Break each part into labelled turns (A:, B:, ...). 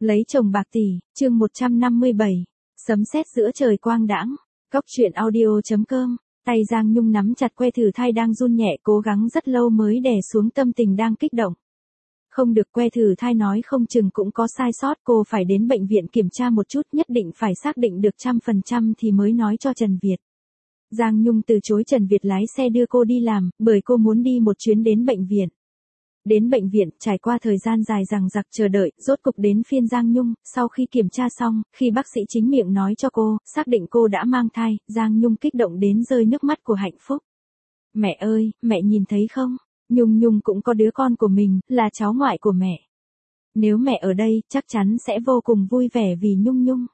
A: Lấy chồng bạc tỷ, chương 157. Sấm sét giữa trời quang đãng. Cóc truyện audio.com. Tay Giang Nhung nắm chặt que thử thai đang run nhẹ, cố gắng rất lâu mới đè xuống tâm tình đang kích động. Không được, que thử thai nói không chừng cũng có sai sót, cô phải đến bệnh viện kiểm tra một chút, nhất định phải xác định được 100% thì mới nói cho Trần Việt. Giang Nhung từ chối Trần Việt lái xe đưa cô đi làm, bởi cô muốn đi một chuyến đến bệnh viện. Đến bệnh viện, trải qua thời gian dài dằng dặc chờ đợi, rốt cục đến phiên Giang Nhung. Sau khi kiểm tra xong, khi bác sĩ chính miệng nói cho cô, xác định cô đã mang thai, Giang Nhung kích động đến rơi nước mắt của hạnh phúc. Mẹ ơi, mẹ nhìn thấy không? Nhung Nhung cũng có đứa con của mình, là cháu ngoại của mẹ. Nếu mẹ ở đây, chắc chắn sẽ vô cùng vui vẻ vì Nhung Nhung.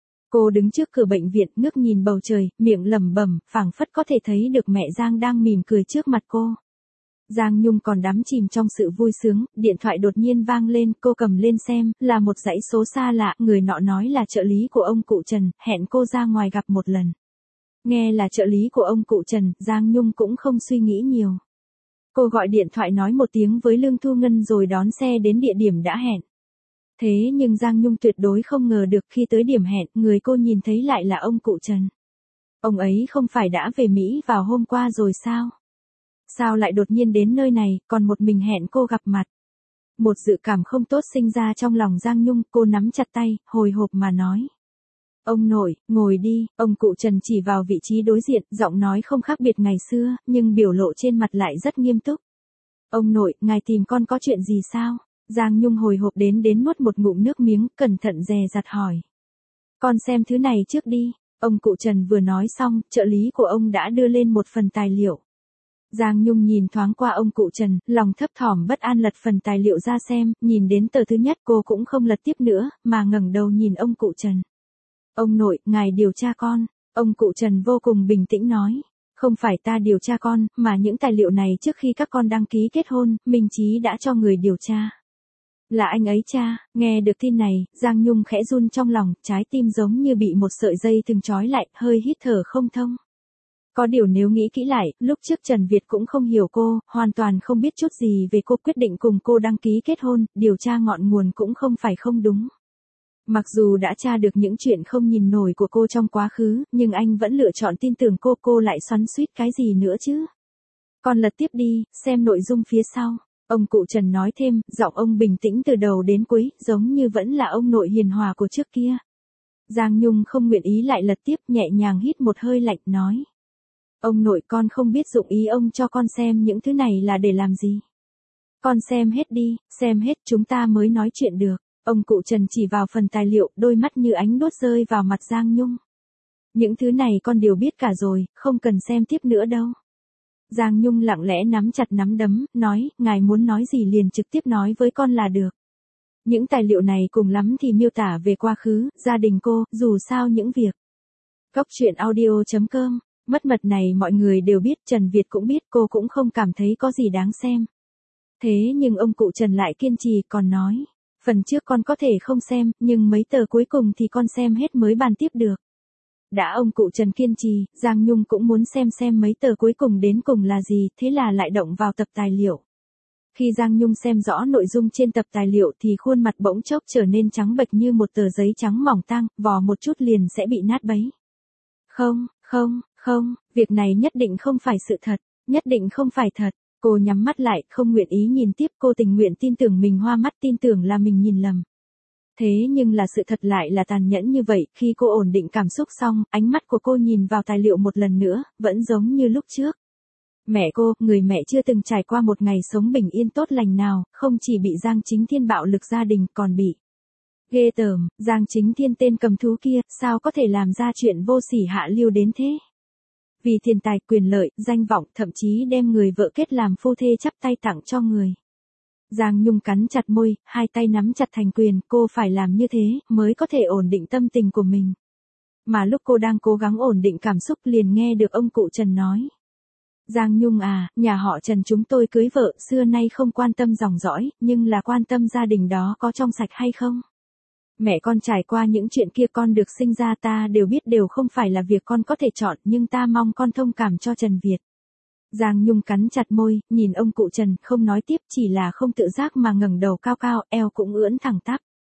A: Cô đứng trước cửa bệnh viện, ngước nhìn bầu trời, miệng lẩm bẩm, phảng phất có thể thấy được mẹ Giang đang mỉm cười trước mặt cô. Giang Nhung còn đắm chìm trong sự vui sướng, điện thoại đột nhiên vang lên, cô cầm lên xem, là một dãy số xa lạ, người nọ nói là trợ lý của ông cụ Trần, hẹn cô ra ngoài gặp một lần. Nghe là trợ lý của ông cụ Trần, Giang Nhung cũng không suy nghĩ nhiều. Cô gọi điện thoại nói một tiếng với Lương Thu Ngân rồi đón xe đến địa điểm đã hẹn. Thế nhưng Giang Nhung tuyệt đối không ngờ được khi tới điểm hẹn, người cô nhìn thấy lại là ông cụ Trần. Ông ấy không phải đã về Mỹ vào hôm qua rồi sao? Sao lại đột nhiên đến nơi này, còn một mình hẹn cô gặp mặt? Một dự cảm không tốt sinh ra trong lòng Giang Nhung, cô nắm chặt tay, hồi hộp mà nói. Ông nội, ngồi đi, ông cụ Trần chỉ vào vị trí đối diện, giọng nói không khác biệt ngày xưa, nhưng biểu lộ trên mặt lại rất nghiêm túc. Ông nội, ngài tìm con có chuyện gì sao? Giang Nhung hồi hộp đến nuốt một ngụm nước miếng, cẩn thận dè dặt hỏi. Con xem thứ này trước đi. Ông cụ Trần vừa nói xong, trợ lý của ông đã đưa lên một phần tài liệu. Giang Nhung nhìn thoáng qua ông cụ Trần, lòng thấp thỏm bất an lật phần tài liệu ra xem, nhìn đến tờ thứ nhất cô cũng không lật tiếp nữa, mà ngẩng đầu nhìn ông cụ Trần. Ông nội, ngài điều tra con. Ông cụ Trần vô cùng bình tĩnh nói. Không phải ta điều tra con, mà những tài liệu này trước khi các con đăng ký kết hôn, Minh Chí đã cho người điều tra. Là anh ấy cha. Nghe được tin này, Giang Nhung khẽ run trong lòng, trái tim giống như bị một sợi dây thừng trói lại, hơi hít thở không thông. Có điều nếu nghĩ kỹ lại, lúc trước Trần Việt cũng không hiểu cô, hoàn toàn không biết chút gì về cô, quyết định cùng cô đăng ký kết hôn, điều tra ngọn nguồn cũng không phải không đúng. Mặc dù đã tra được những chuyện không nhìn nổi của cô trong quá khứ, nhưng anh vẫn lựa chọn tin tưởng cô lại xoắn xuýt cái gì nữa chứ? Còn lật tiếp đi, xem nội dung phía sau. Ông cụ Trần nói thêm, giọng ông bình tĩnh từ đầu đến cuối, giống như vẫn là ông nội hiền hòa của trước kia. Giang Nhung không nguyện ý lại lật tiếp, nhẹ nhàng hít một hơi lạnh nói. Ông nội, con không biết dụng ý ông cho con xem những thứ này là để làm gì. Con xem hết đi, xem hết chúng ta mới nói chuyện được. Ông cụ Trần chỉ vào phần tài liệu, đôi mắt như ánh đuốc rơi vào mặt Giang Nhung. Những thứ này con đều biết cả rồi, không cần xem tiếp nữa đâu. Giang Nhung lặng lẽ nắm chặt nắm đấm, nói, ngài muốn nói gì liền trực tiếp nói với con là được. Những tài liệu này cùng lắm thì miêu tả về quá khứ, gia đình cô, dù sao những việc. Cóc truyện audio.com. Mất mật này mọi người đều biết, Trần Việt cũng biết, cô cũng không cảm thấy có gì đáng xem. Thế nhưng ông cụ Trần lại kiên trì, còn nói, phần trước con có thể không xem, nhưng mấy tờ cuối cùng thì con xem hết mới bàn tiếp được. Đã ông cụ Trần kiên trì, Giang Nhung cũng muốn xem mấy tờ cuối cùng đến cùng là gì, thế là lại động vào tập tài liệu. Khi Giang Nhung xem rõ nội dung trên tập tài liệu thì khuôn mặt bỗng chốc trở nên trắng bệch như một tờ giấy trắng mỏng tang, vò một chút liền sẽ bị nát bấy. Không, việc này nhất định không phải sự thật, nhất định không phải thật. Cô nhắm mắt lại, không nguyện ý nhìn tiếp, cô tình nguyện tin tưởng mình hoa mắt, tin tưởng là mình nhìn lầm. Thế nhưng là sự thật lại là tàn nhẫn như vậy, khi cô ổn định cảm xúc xong, ánh mắt của cô nhìn vào tài liệu một lần nữa, vẫn giống như lúc trước. Mẹ cô, người mẹ chưa từng trải qua một ngày sống bình yên tốt lành nào, không chỉ bị Giang Chính Thiên bạo lực gia đình, còn bị ghê tởm, Giang Chính Thiên tên cầm thú kia, sao có thể làm ra chuyện vô sỉ hạ lưu đến thế? Vì tiền tài, quyền lợi, danh vọng, thậm chí đem người vợ kết làm phu thê chắp tay tặng cho người. Giang Nhung cắn chặt môi, hai tay nắm chặt thành quyền, cô phải làm như thế, mới có thể ổn định tâm tình của mình. Mà lúc cô đang cố gắng ổn định cảm xúc liền nghe được ông cụ Trần nói. Giang Nhung à, nhà họ Trần chúng tôi cưới vợ, xưa nay không quan tâm dòng dõi, nhưng là quan tâm gia đình đó có trong sạch hay không. Mẹ con trải qua những chuyện kia, con được sinh ra ta đều biết đều không phải là việc con có thể chọn, nhưng ta mong con thông cảm cho Trần Việt. Giang Nhung cắn chặt môi, nhìn ông cụ Trần, không nói tiếp, chỉ là không tự giác mà ngẩng đầu cao cao, eo cũng ưỡn thẳng tắp.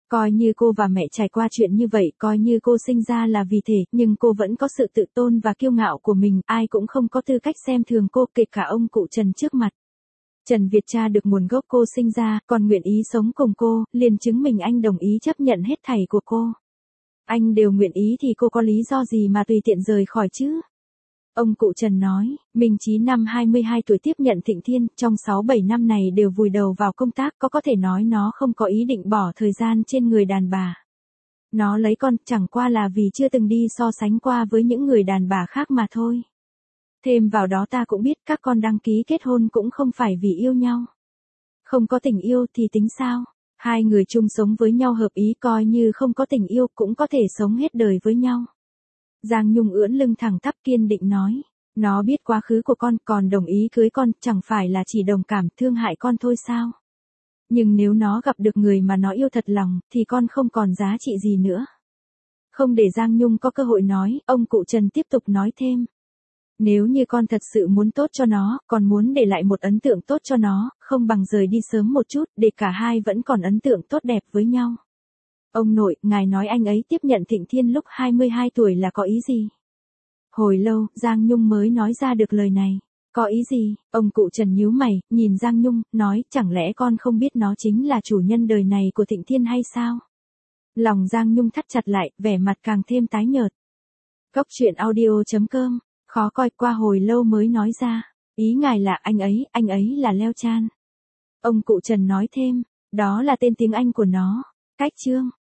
A: Coi như cô và mẹ trải qua chuyện như vậy, coi như cô sinh ra là vì thể, nhưng cô vẫn có sự tự tôn và kiêu ngạo của mình, ai cũng không có tư cách xem thường cô, kể cả ông cụ Trần trước mặt. Trần Việt tra được nguồn gốc cô sinh ra, còn nguyện ý sống cùng cô, liền chứng minh anh đồng ý chấp nhận hết thảy của cô. Anh đều nguyện ý thì cô có lý do gì mà tùy tiện rời khỏi chứ? Ông cụ Trần nói, Minh Chí năm 22 tuổi tiếp nhận Thịnh Thiên, trong 6-7 năm này đều vùi đầu vào công tác, có thể nói nó không có ý định bỏ thời gian trên người đàn bà. Nó lấy con chẳng qua là vì chưa từng đi so sánh qua với những người đàn bà khác mà thôi. Thêm vào đó ta cũng biết các con đăng ký kết hôn cũng không phải vì yêu nhau. Không có tình yêu thì tính sao? Hai người chung sống với nhau hợp ý, coi như không có tình yêu cũng có thể sống hết đời với nhau. Giang Nhung ưỡn lưng thẳng tắp kiên định nói. Nó biết quá khứ của con, còn đồng ý cưới con, chẳng phải là chỉ đồng cảm thương hại con thôi sao? Nhưng nếu nó gặp được người mà nó yêu thật lòng, thì con không còn giá trị gì nữa. Không để Giang Nhung có cơ hội nói, ông cụ Trần tiếp tục nói thêm. Nếu như con thật sự muốn tốt cho nó, còn muốn để lại một ấn tượng tốt cho nó, không bằng rời đi sớm một chút, để cả hai vẫn còn ấn tượng tốt đẹp với nhau. Ông nội, ngài nói anh ấy tiếp nhận Thịnh Thiên lúc 22 tuổi là có ý gì? Hồi lâu, Giang Nhung mới nói ra được lời này. Có ý gì? Ông cụ Trần nhíu mày, nhìn Giang Nhung, nói, chẳng lẽ con không biết nó chính là chủ nhân đời này của Thịnh Thiên hay sao? Lòng Giang Nhung thắt chặt lại, vẻ mặt càng thêm tái nhợt. Cốc truyện audio.com, khó coi, qua hồi lâu mới nói ra. Ý ngài là anh ấy là Leo Chan. Ông cụ Trần nói thêm, đó là tên tiếng Anh của nó. Cách chương.